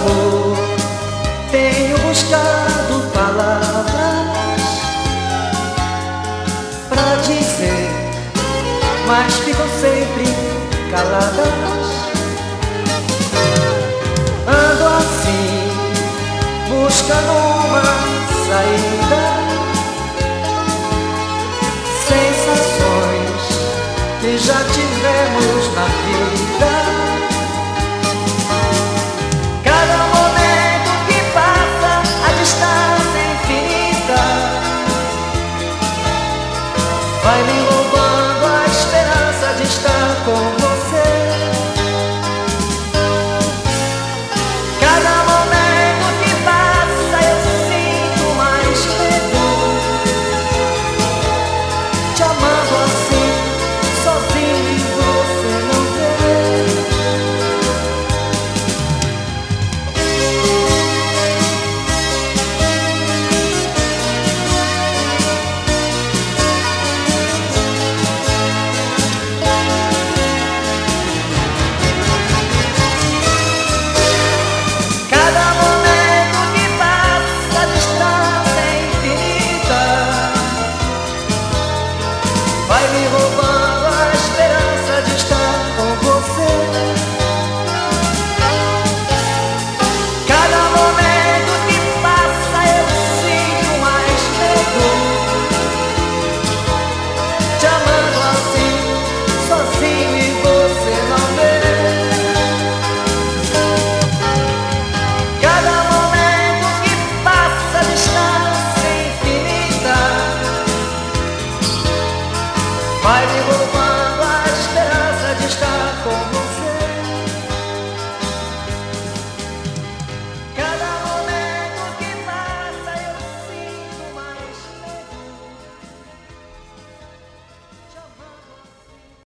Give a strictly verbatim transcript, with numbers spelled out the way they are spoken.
amor. Tenho buscado palavras pra dizer, mas ficam sempre caladas. Ando assim, buscando uma saída. Sensações que já tivemos na vida. Cada momento que passa, a distância é infinita vai me roubando a esperança de estar com você. Cada momento que passa, eu sinto mais medo, te amando assim, sozinho e você não vê. Cada momento que passa, a distância é infinita vai me roubando a esperança de estar com você. Cada momento que passa, eu sinto mais medo, te amando assim, sozinho e você não vê. Cada momento que passa, a distância é infinita vai me roubando a esperança de estar com você.